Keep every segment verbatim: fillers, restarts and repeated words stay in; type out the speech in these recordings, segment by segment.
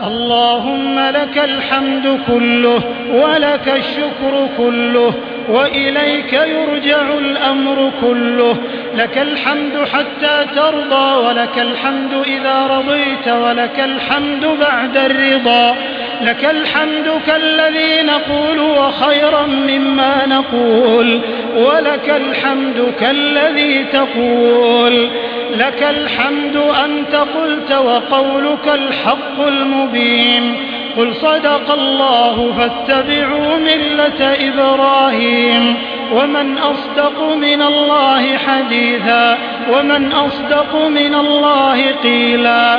اللهم لك الحمد كله ولك الشكر كله وإليك يرجع الأمر كله. لك الحمد حتى ترضى ولك الحمد إذا رضيت ولك الحمد بعد الرضا. لك الحمد كالذي نقول وخيرا مما نقول ولك الحمد كالذي تقول. لك الحمد أنت قلت وقولك الحق المبين. قل صدق الله فاتبعوا ملة إبراهيم ومن أصدق من الله حديثا ومن أصدق من الله قيلا.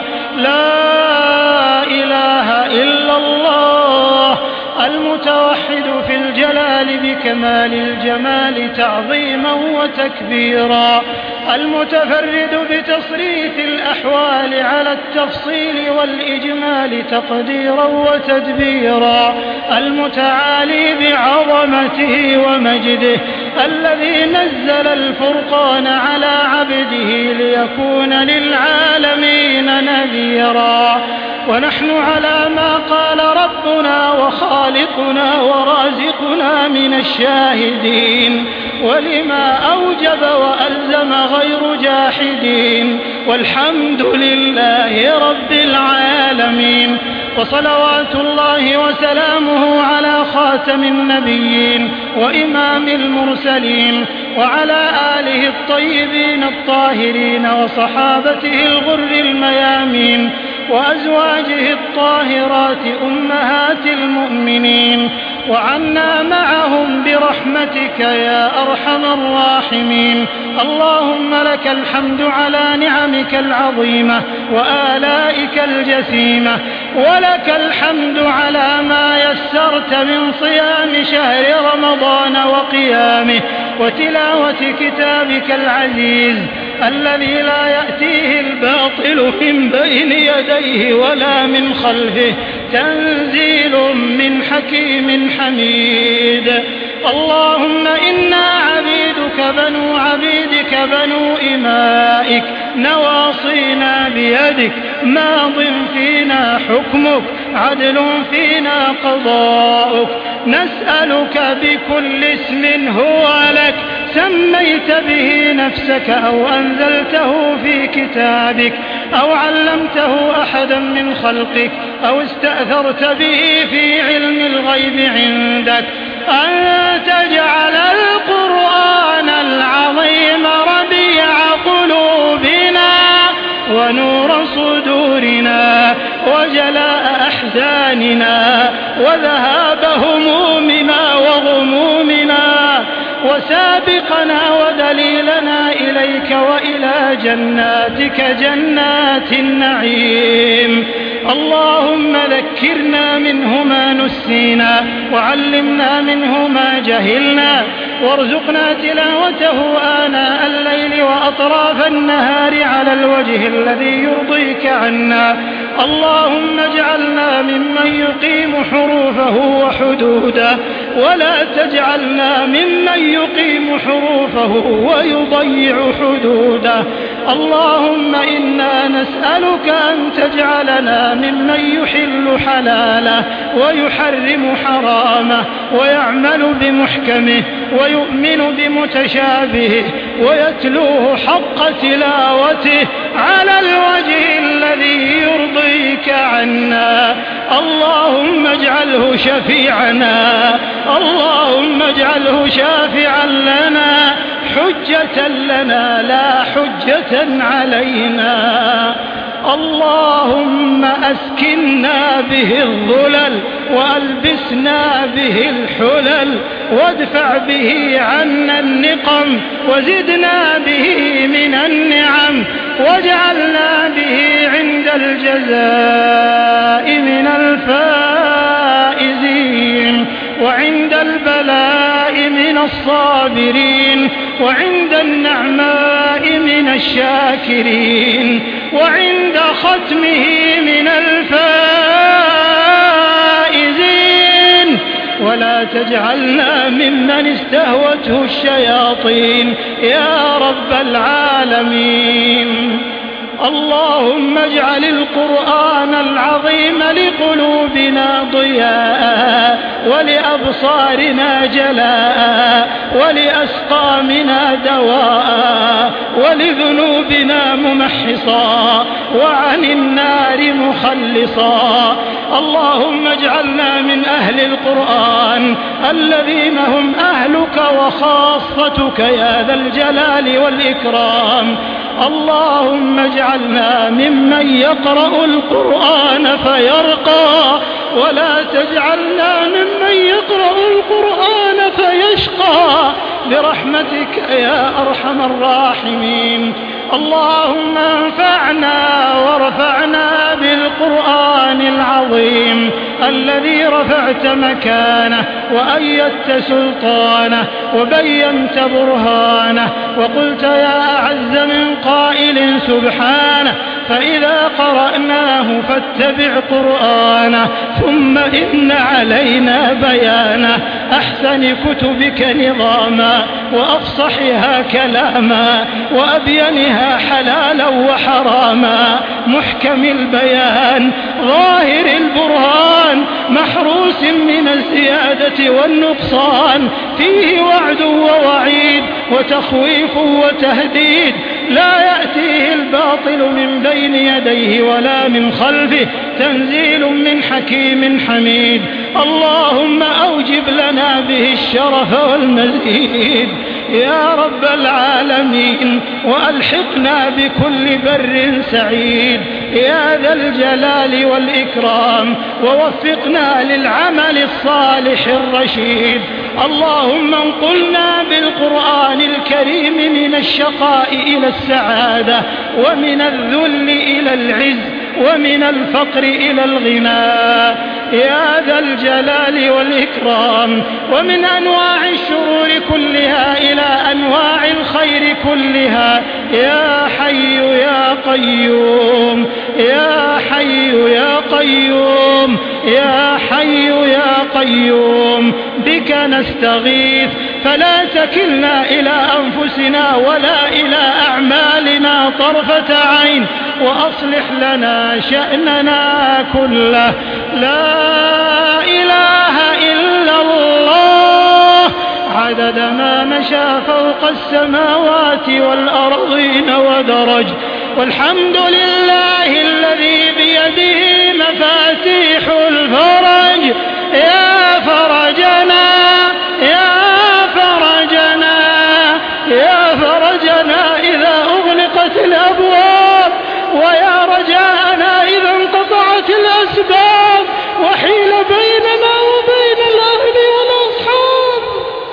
لا إله إلا الله المتوحد في الجلال بكمال الجمال تعظيما وتكبيرا، المتفرد بتصريف الأحوال على التفصيل والإجمال تقديرا وتدبيرا، المتعالي بعظمته ومجده، الذي نزل الفرقان على عبده ليكون للعالمين نذيرا. ونحن على ما قال ربنا وخالقنا ورازقنا من الشاهدين، ولما أوجب وألزم غير جاحدين، والحمد لله رب العالمين. وصلوات الله وسلامه على خاتم النبيين وإمام المرسلين وعلى آله الطيبين الطاهرين وصحابته الغر الميامين وأزواجه الطاهرات أمهات المؤمنين، وعنا معهم برحمتك يا أرحم الراحمين. اللهم لك الحمد على نعمك العظيمة وآلائك الجسيمة، ولك الحمد على ما يسرت من صيام شهر رمضان وقيامه وتلاوة كتابك العزيز الذي لا يأتيه الباطل من بين يديه ولا من خلفه، تنزيل من حكيم حميد. اللهم إنا عبيدك بنو عبيدك بنو إمائك، نواصينا بيدك، ماض فينا حكمك، عدل فينا قضاؤك. نسألك بكل اسم هو لك سميت به نفسك أو أنزلته في كتابك أو علمته أحدا من خلقك أو استأثرت به في علم الغيب عندك، أن تجعل القرآن العظيم ربيع قلوبنا ونور صدورنا وجلاء أحزاننا وذهاب همومنا وغمومنا، وسابقنا ودليلنا إليك وإلى جناتك جنات النعيم. اللهم ذكرنا منه ما نسينا وعلمنا منه ما جهلنا، وارزقنا تلاوته آناء الليل وأطراف النهار على الوجه الذي يرضيك عنا. اللهم اجعلنا ممن يقيم حروفه وحدوده، ولا تجعلنا ممن يقيم حروفه ويضيع حدوده. اللهم إنا نسألك أن تجعلنا ممن يحل حلاله ويحرم حرامه ويعمل بمحكمه ويؤمن بمتشابهه ويتلوه حق تلاوته على الوجه الذي يرضيك عنا. اللهم اجعله شفيعنا، اللهم اجعله شافعا لنا، حجة لنا لا حجة علينا. اللهم أسكننا به الظلل وألبسنا به الحلل وادفع به عنا النقم وزدنا به من النعم، واجعلنا به عند الجزاء من الفائزين، وعند البلاء من الصابرين، وعند النعماء من الشاكرين، وعند ختمه من الفائزين. ولا تجعلنا ممن استهوته الشياطين يا رب العالمين. اللهم اجعل القرآن العظيم لقلوبنا ضياء ولأبصارنا جلاء ولأسقامنا دواء ولذنوبنا ممحصا وعن النار مخلصا. اللهم اجعلنا من أهل القرآن الذين هم أهلك وخاصتك يا ذا الجلال والإكرام. اللهم اجعلنا ممن يقرأ القرآن فيرقى ولا تجعلنا ممن يقرأ القرآن فيشقى برحمتك يا أرحم الراحمين. اللهم انفعنا وارفعنا بالقرآن العظيم الذي رفعت مكانه وأيدت سلطانه وبينت برهانه وقلت يا أعز من قائل سبحانه فإذا قرأناه فاتبع قرآنه ثم إن علينا بيانه أحسن كتبك نظاما وأفصحها كلاما وأبينها حلالا وحراما محكم البيان ظاهر البرهان محروس من الزيادة والنقصان فيه وعد ووعيد وتخويف وتهديد لا يأتيه الباطل من بين يديه ولا من خلفه تنزيل من حكيم حميد. اللهم أوجب لنا به الشرف والمزيد يا رب العالمين وألحقنا بكل بر سعيد يا ذا الجلال والإكرام ووفقنا للعمل الصالح الرشيد. اللهم انقلنا بالقرآن الكريم من الشقاء إلى السعادة ومن الذل إلى العز ومن الفقر إلى الغنى يا ذا الجلال والإكرام ومن أنواع الشرور كلها إلى أنواع الخير كلها يا حي يا قيوم يا حي يا قيوم يا حي يا قيوم بك نستغيث فلا تكلنا إلى أنفسنا ولا إلى أعمالنا طرفة عين وأصلح لنا شأننا كله. لا إله إلا الله عدد ما مشى فوق السماوات والأرضين ودرج والحمد لله الذي بيده مفاتيح الفرج يا فرجنا يا فرجنا يا فرجنا إذا أغلقت الأبواب ويا رجاءنا إذا انقطعت الأسباب وحيل بيننا وبين الأهل والأصحاب.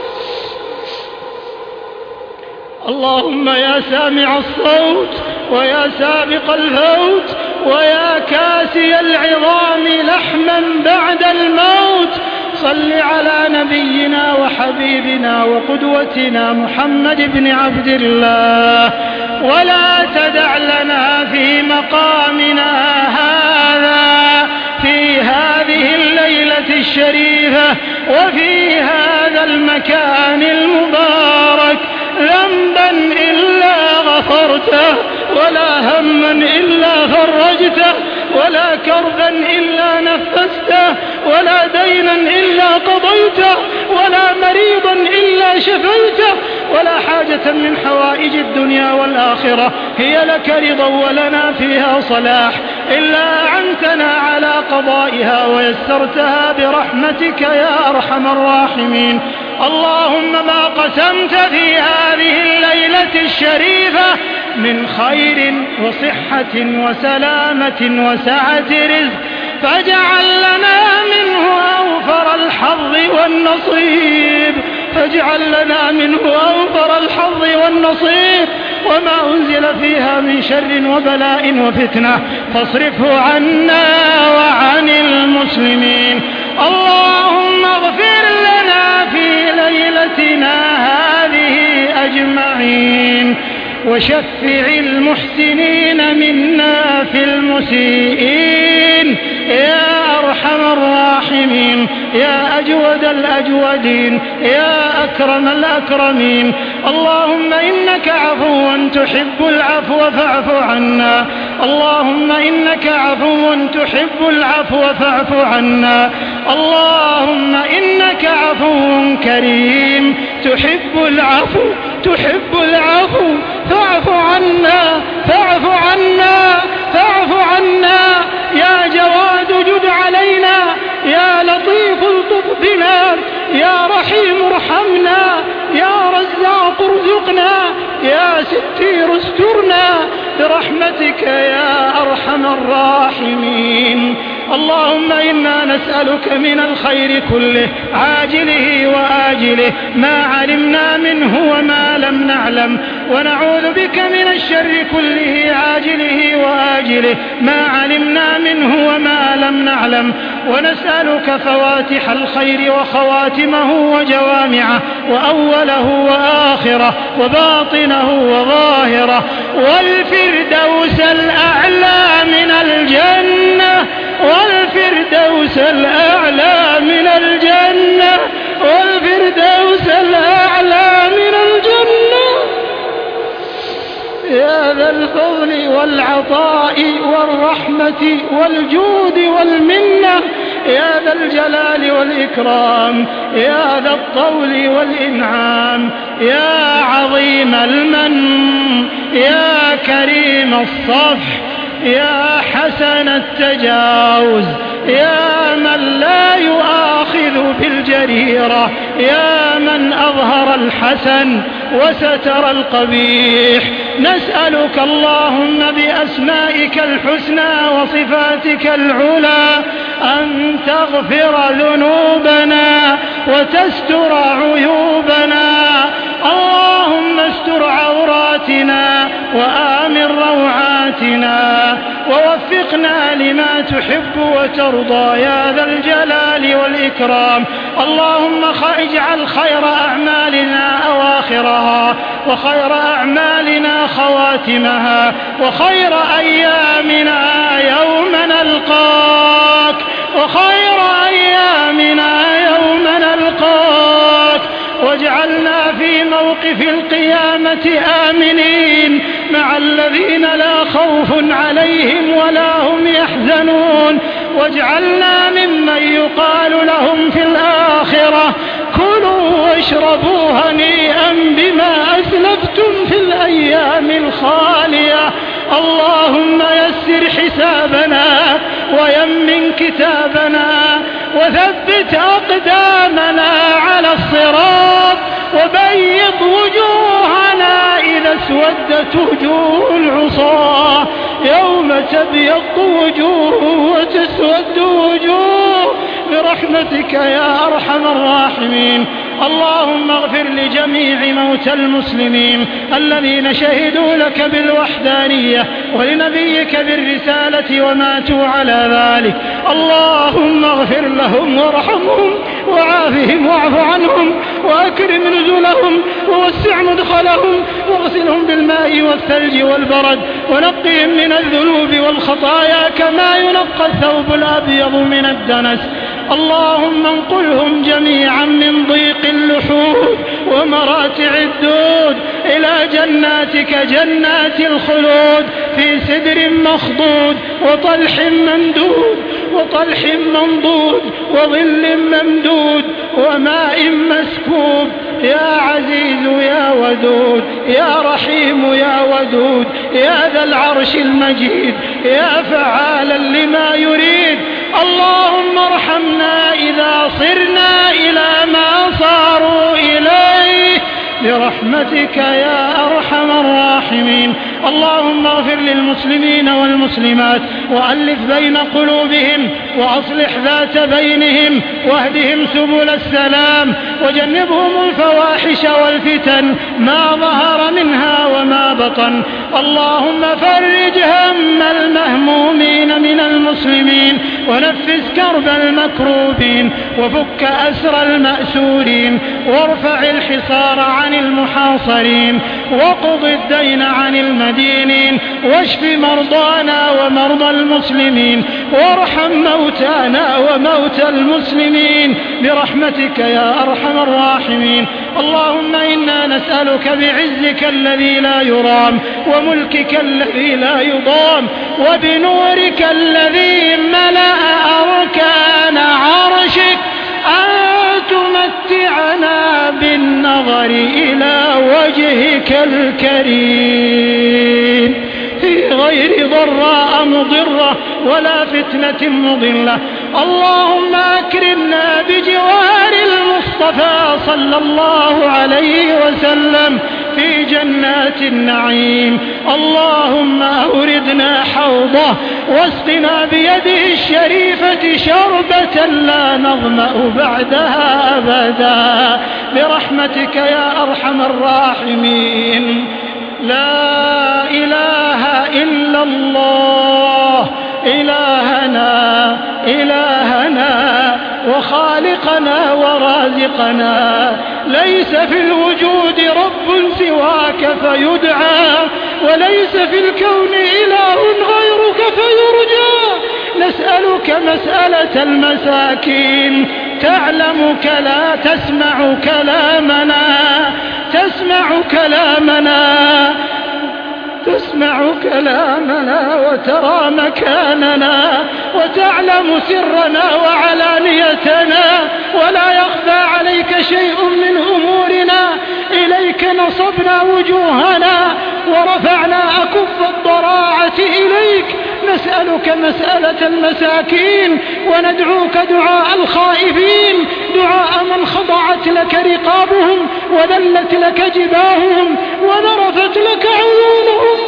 اللهم يا سامع الصوت ويا سابق الفوت ويا كاسي العظام لحما بعد الموت صل على نبينا وحبيبنا وقدوتنا محمد بن عبد الله ولا تدع لنا في مقامنا هذا في هذه الليلة الشريفة وفي هذا المكان المبارك ذنبا إلا غفرته ولا هما إلا فرجته ولا كربا إلا نفسته ولا دينا إلا قضيته ولا مريضا إلا شفيته ولا حاجة من حوائج الدنيا والآخرة هي لك رضا ولنا فيها صلاح إلا أعنتنا على قضائها ويسرتها برحمتك يا أرحم الراحمين. اللهم ما قسمت في هذه الليلة الشريفة من خير وصحة وسلامة وسعة رزق فاجعل لنا منه أوفر الحظ والنصيب فاجعل لنا منه أوفر الحظ والنصيب وما أنزل فيها من شر وبلاء وفتنة فاصرفه عنا وعن المسلمين. اللهم اغفر لنا في ليلتنا هذه أجمعين وشفع المحسنين منا في المسيئين يا أرحم الراحمين. يا أجود الأجودين يا أكرم الأكرمين. اللهم إنك عفو تحب العفو فاعف عنا. اللهم إنك عفو تحب العفو فاعف عنا. اللهم إنك عفو كريم تحب العفو تحب العفو فاعف عنا فاعف عنا فاعف عنا. يا جواد جد علينا، يا لطيف الطف بنا، يا رحيم ارحمنا، يا رزاق ارزقنا، يا ستير استرنا برحمتك يا أرحم الراحمين. اللهم إنا نسألك من الخير كله عاجله وآجله ما علمنا منه وما لم نعلم، ونعوذ بك من الشر كله عاجله وآجله ما علمنا منه وما لم نعلم، ونسألك فواتح الخير وخواتمه وجوامعه وأوله وآخره وباطنه وظاهره، والفردوس الأعلى من الجنة والفردوس الأعلى من الجنة والفردوس الأعلى من الجنة. يا ذا الفضل والعطاء والرحمة والجود والمنة، يا ذا الجلال والإكرام، يا ذا الطول والإنعام، يا عظيم المن، يا كريم الصفح، يا حسن التجاوز، يا من لا يؤاخذ بالجريرة، يا من أظهر الحسن وستر القبيح، نسألك اللهم بأسمائك الحسنى وصفاتك العلى أن تغفر ذنوبنا وتستر عيوبنا. اللهم استر عوراتنا وآمن روعاتنا ووفقنا لما تحب وترضى يا ذا الجلال والإكرام. اللهم اجعل خير أعمالنا أواخرها وخير أعمالنا خواتمها وخير أيامنا يوم نلقاك وخير أيامنا يوم نلقاك، واجعلنا في موقف القيامة آمنين مع الذين لا خوف عليهم ولا هم يحزنون، واجعلنا ممن يقال لهم في الآخرة كلوا واشربوا هنيئا بما أسلفتم في الأيام الخالية. اللهم يسر حسابنا ويمن كتابنا وثبت أقدامنا على الصراط وبيض وجوهنا إذا اسودت وجوه العصاة يوم تبيض وجوه وتسود وجوه برحمتك يا أرحم الراحمين. اللهم اغفر لجميع موتى المسلمين الذين شهدوا لك بالوحدانية ولنبيك بالرسالة وماتوا على ذلك. اللهم اغفر لهم وارحمهم وعافهم واعف عنهم وأكرم نزلهم ووسع مدخلهم واغسلهم بالماء والثلج والبرد ونقهم من الذنوب والخطايا كما ينقى الثوب الأبيض من الدنس. اللهم انقلهم جميعا من ضيق اللحود ومراتع الدود إلى جناتك جنات الخلود في سدر مخضود وطلح ممدود وطلح منضود وظل ممدود وماء مسكوب. يا عزيز يا ودود يا رحيم يا ودود يا ذا العرش المجيد يا فعالا لما يريد. اللهم ارحمنا إذا صرنا إلى ما صاروا إليه برحمتك يا أرحم الراحمين. اللهم اغفر للمسلمين والمسلمات وألف بين قلوبهم وأصلح ذات بينهم واهدهم سبل السلام وجنبهم الفواحش والفتن ما ظهر منها وما بطن. اللهم فرج هم المهمومين من المسلمين ونفس كرب المكروبين وفك أسر المأسورين وارفع الحصار عن المحاصرين وقض الدين عن المدينين واشف مرضانا ومرضى المسلمين وارحم موتانا وموتى المسلمين برحمتك يا أرحم الراحمين. اللهم إنا نسألك بعزك الذي لا يرام وملكك الذي لا يضام وبنورك الذي ملأ أركان عرشك أن تمتعنا بالنظر إلى وجهك الكريم في غير ضراء مضرة ولا فتنة مضلة. اللهم أكرمنا بجوار المصطفى صلى الله عليه وسلم في جنات النعيم. اللهم أوردنا حوضه واسقنا بيده الشريفة شربة لا نظمأ بعدها أبدا برحمتك يا أرحم الراحمين. لا إله إلا الله إلهنا إلهنا وخالقنا ورازقنا. ليس في الوجود رب سواك فيدعى وليس في الكون إله غيرك فيرجى. نسألك مسألة المساكين. تعلمك لا تسمع كلامنا تسمع كلامنا تسمع كلامنا وترى مكاننا وتعلم سرنا وعلانيتنا ولا يخفى عليك شيء من أمورنا. إليك نصبنا وجوهنا ورفعنا أكف الضراعة إليك. نسألك مسألة المساكين وندعوك دعاء الخائفين، دعاء من خضعت لك رقابهم وذلت لك جباههم وذرفت لك عيونهم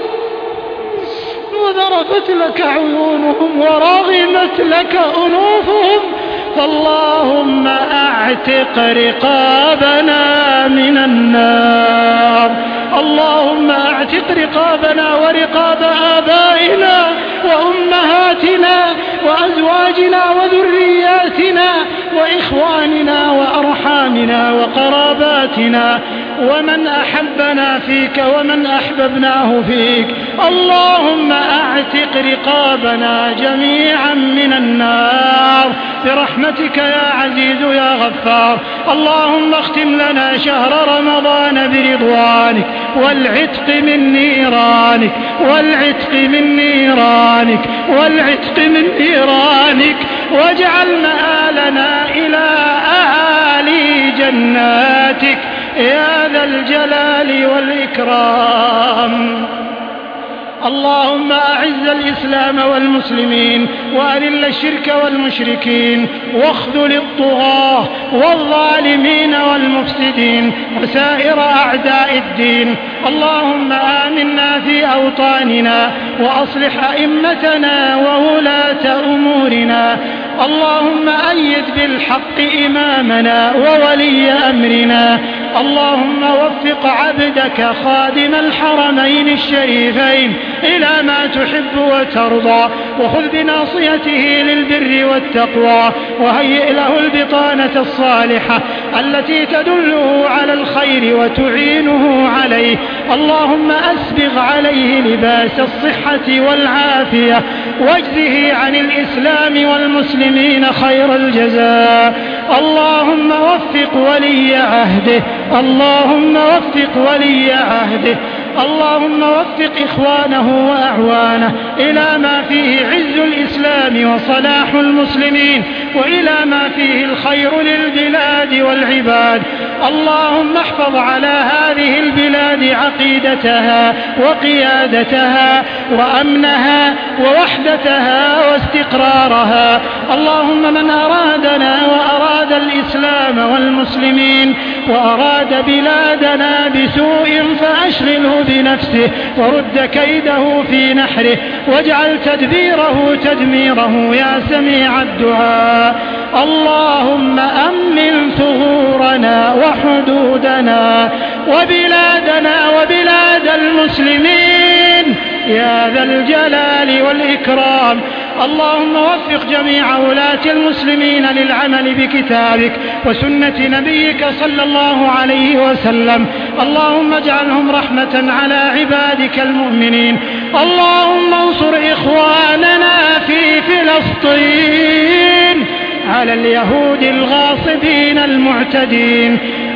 وذرفت لك عيونهم ورغمت لك أنوفهم. فاللهم أعتق رقابنا من النار. اللهم أعتق رقابنا ورقاب آبائنا وأمهاتنا وأزواجنا وذرياتنا وإخواننا وأرحامنا وقراباتنا ومن أحبنا فيك ومن أحببناه فيك. اللهم أعتق رقابنا جميعا من النار برحمتك يا عزيز يا غفار. اللهم اختم لنا شهر رمضان برضوانك والعتق من نيرانك والعتق من نيرانك والعتق من نيرانك واجعل مآلنا إلى أعالي جناتك يا ذا الجلال والإكرام. اللهم أعز الإسلام والمسلمين وأذل الشرك والمشركين واخذل الطغاة والظالمين والمفسدين وسائر أعداء الدين. اللهم آمنا في أوطاننا وأصلح أئمتنا وولاة أمورنا. اللهم أيد بالحق إمامنا وولي أمرنا. اللهم وفق عبدك خادم الحرمين الشريفين إلى ما تحب وترضى وخذ بناصيته للبر والتقوى وهيئ له البطانة الصالحة التي تدله على الخير وتعينه عليه. اللهم أسبغ عليه لباس الصحة والعافية واجزه عن الإسلام والمسلمين خير الجزاء. اللهم وفق ولي عهده اللهم وفق ولي عهده اللهم وفق إخوانه وأعوانه إلى ما فيه عز الإسلام وصلاح المسلمين وإلى ما فيه الخير للبلاد والعباد. اللهم احفظ على هذه البلاد عقيدتها وقيادتها وأمنها ووحدتها واستقرارها. اللهم من أرادنا وأراد الإسلام والمسلمين وأراد بلادنا بسوء فأشغله بنفسه ورد كيده في نحره واجعل تدبيره تدميره يا سميع الدعاء. اللهم أمن ثغورنا وحدودنا وبلادنا وبلاد المسلمين يا ذا الجلال والإكرام. اللهم وفق جميع ولاة المسلمين للعمل بكتابك وسنة نبيك صلى الله عليه وسلم. اللهم اجعلهم رحمة على عبادك المؤمنين. اللهم انصر إخواننا في فلسطين على اليهود الغاصبين المعتدين.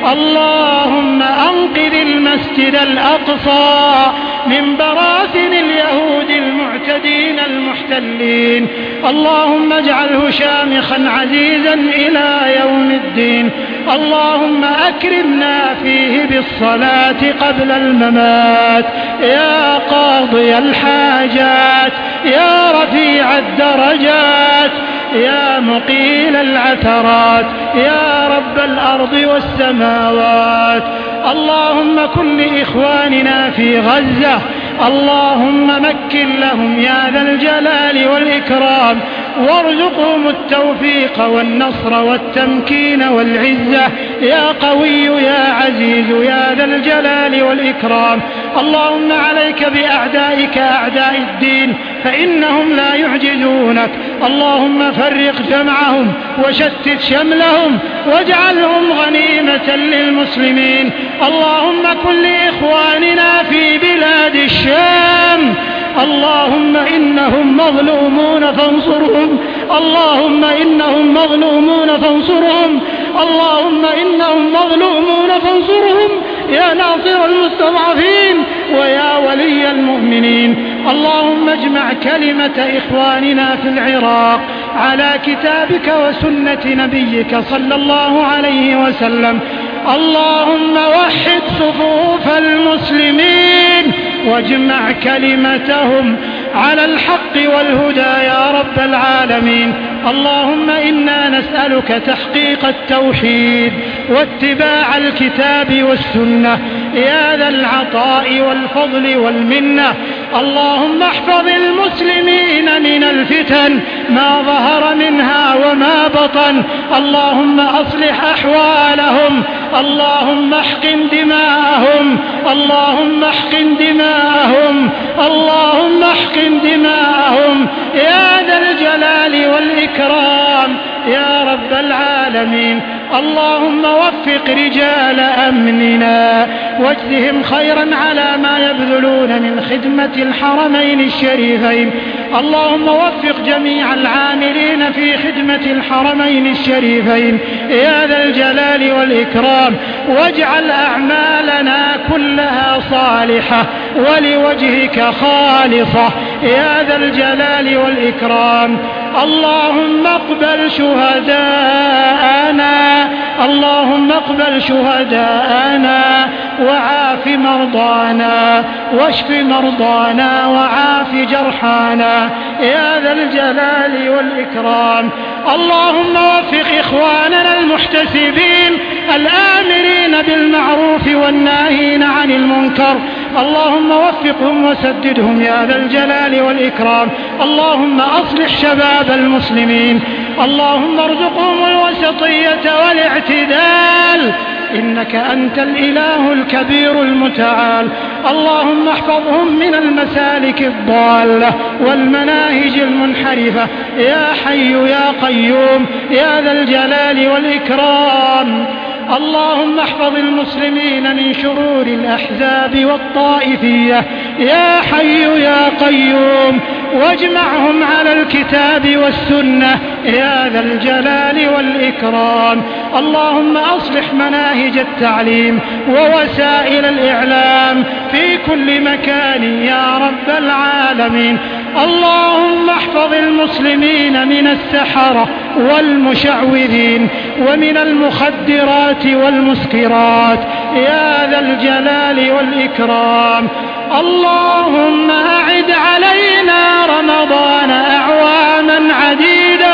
اللهم أنقذ المسجد الأقصى من براثن اليهود المعتدين المحتلين. اللهم اجعله شامخا عزيزا إلى يوم الدين. اللهم أكرمنا فيه بالصلاة قبل الممات يا قاضي الحاجات يا رفيع الدرجات يا مقيل العثرات يا رب الأرض والسماوات. اللهم كن لإخواننا في غزة، اللهم مكن لهم يا ذا الجلال والإكرام، وارزقهم التوفيق والنصر والتمكين والعزة يا قوي يا عزيز يا ذا الجلال والإكرام. اللهم عليك بأعدائك أعداء الدين فإنهم لا يعجزونك. اللهم فرق جمعهم وشتت شملهم واجعلهم غنيمة للمسلمين. اللهم كن لإخواننا في بلاد الشام، اللهم إنهم مظلومون فانصرهم، اللهم إنهم مظلومون فانصرهم، اللهم إنهم مظلومون فانصرهم يا ناصر المستضعفين ويا ولي المؤمنين. اللهم اجمع كلمة إخواننا في العراق على كتابك وسنة نبيك صلى الله عليه وسلم. اللهم وحد صفوف المسلمين واجمع كلمتهم على الحق والهدى يا رب العالمين. اللهم إنا نسألك تحقيق التوحيد واتباع الكتاب والسنة يا ذا العطاء والفضل والمنة. اللهم احفظ المسلمين من الفتن ما ظهر منها وما بطن. اللهم أصلح أحوالهم، اللهم احقن دماءهم، اللهم احقن دماءهم، اللهم احقن دماءهم يا ذا الجلال والإكرام يا رب العالمين. اللهم وفق رجال أمننا واجزهم خيرا على ما يبذلون من خدمة الحرمين الشريفين. اللهم وفق جميع العاملين في خدمة الحرمين الشريفين يا ذا الجلال والإكرام، واجعل أعمالنا كلها صالحة ولوجهك خالصة يا ذا الجلال والإكرام. اللهم اقبل شهداءنا، اللهم اقبل شهداءنا وعاف مرضانا واشف مرضانا وعاف جرحانا يا ذا الجلال والإكرام. اللهم وفق إخواننا المحتسبين الآمرين بالمعروف والناهين عن المنكر، اللهم وفقهم وسددهم يا ذا الجلال والإكرام. اللهم أصلح شباب المسلمين، اللهم ارزقهم الوسطية والاعتدال إنك أنت الإله الكبير المتعال. اللهم احفظهم من المسالك الضالة والمناهج المنحرفة يا حي يا قيوم يا ذا الجلال والإكرام. اللهم احفظ المسلمين من شرور الأحزاب والطائفية يا حي يا قيوم، واجمعهم على الكتاب والسنة يا ذا الجلال والإكرام. اللهم أصلح مناهج التعليم ووسائل الإعلام في كل مكان يا رب العالمين. اللهم احفظ المسلمين من السحرة والمشعوذين ومن المخدرات والمسكرات يا ذا الجلال والإكرام. اللهم أعد علينا رمضان أعواما عديدة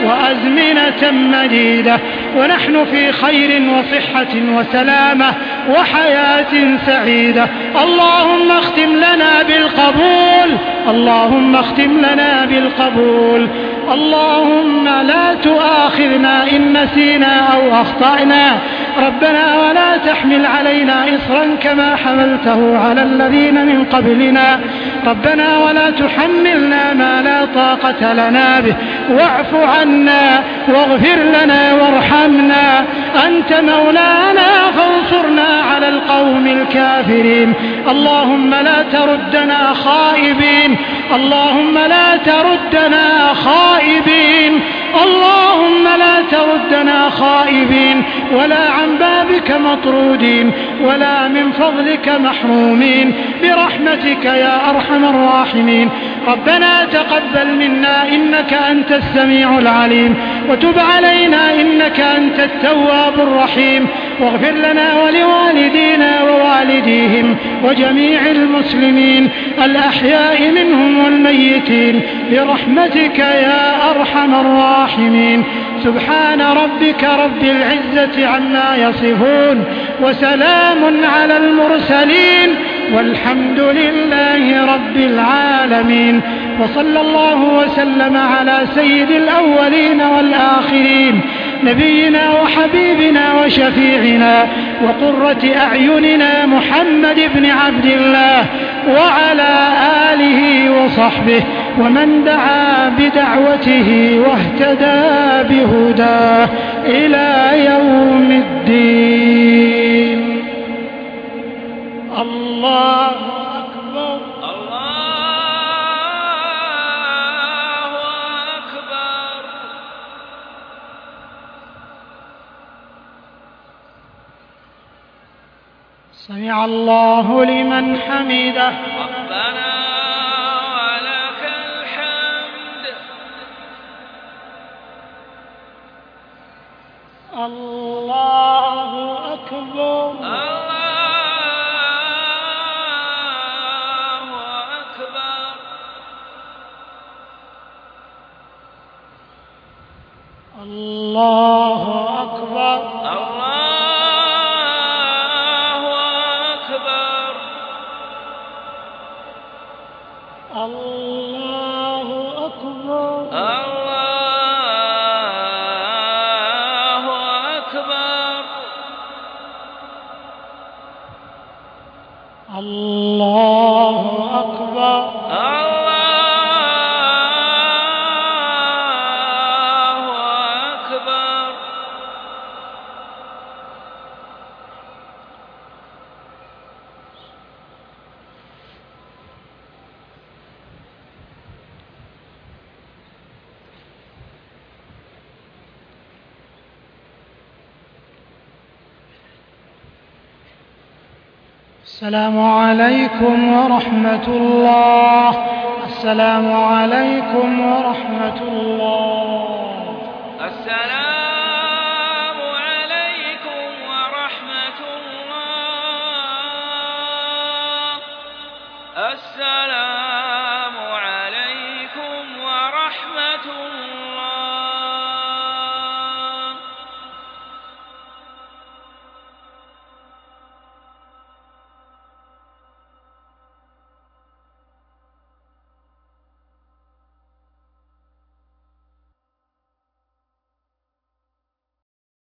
وأزمنة مديدة ونحن في خير وصحة وسلامة وحياة سعيدة. اللهم اختم لنا بالقبول، اللهم اختم لنا بالقبول. اللهم لا تؤاخذنا إن نسينا أو أخطأنا، ربنا ولا تحمل علينا إصرا كما حملته على الذين من قبلنا، ربنا ولا تحملنا ما لا طاقة لنا به، واعف عنا واغفر لنا وارحمنا، أنت مولانا فانصرنا على القوم الكافرين. اللهم لا تردنا خائبين، اللهم لا تردنا خائبين، اللهم لا تردنا خائبين ولا عن بابك مطرودين ولا من فضلك محرومين برحمتك يا أرحم الراحمين. ربنا تقبل منا إنك أنت السميع العليم وتب علينا إنك أنت التواب الرحيم واغفر لنا ولوالدينا ووالديهم وجميع المسلمين الأحياء منهم والميتين برحمتك يا أرحم الراحمين. سبحان ربك رب العزة عما يصفون وسلام على المرسلين والحمد لله رب العالمين. وصلى الله وسلم على سيد الأولين والآخرين نبينا وحبيبنا وشفيعنا وقرة أعيننا محمد بن عبد الله وعلى آله وصحبه ومن دعا بدعوته واهتدى بهداه إلى يوم الدين. الله أكبر الله أكبر. سمع الله لمن حمده. ربنا ولك الحمد. الله أكبر. الله أكبر. الله أكبر. الله أكبر. الله أكبر. الله أكبر. السلام عليكم ورحمة الله. السلام عليكم ورحمة الله.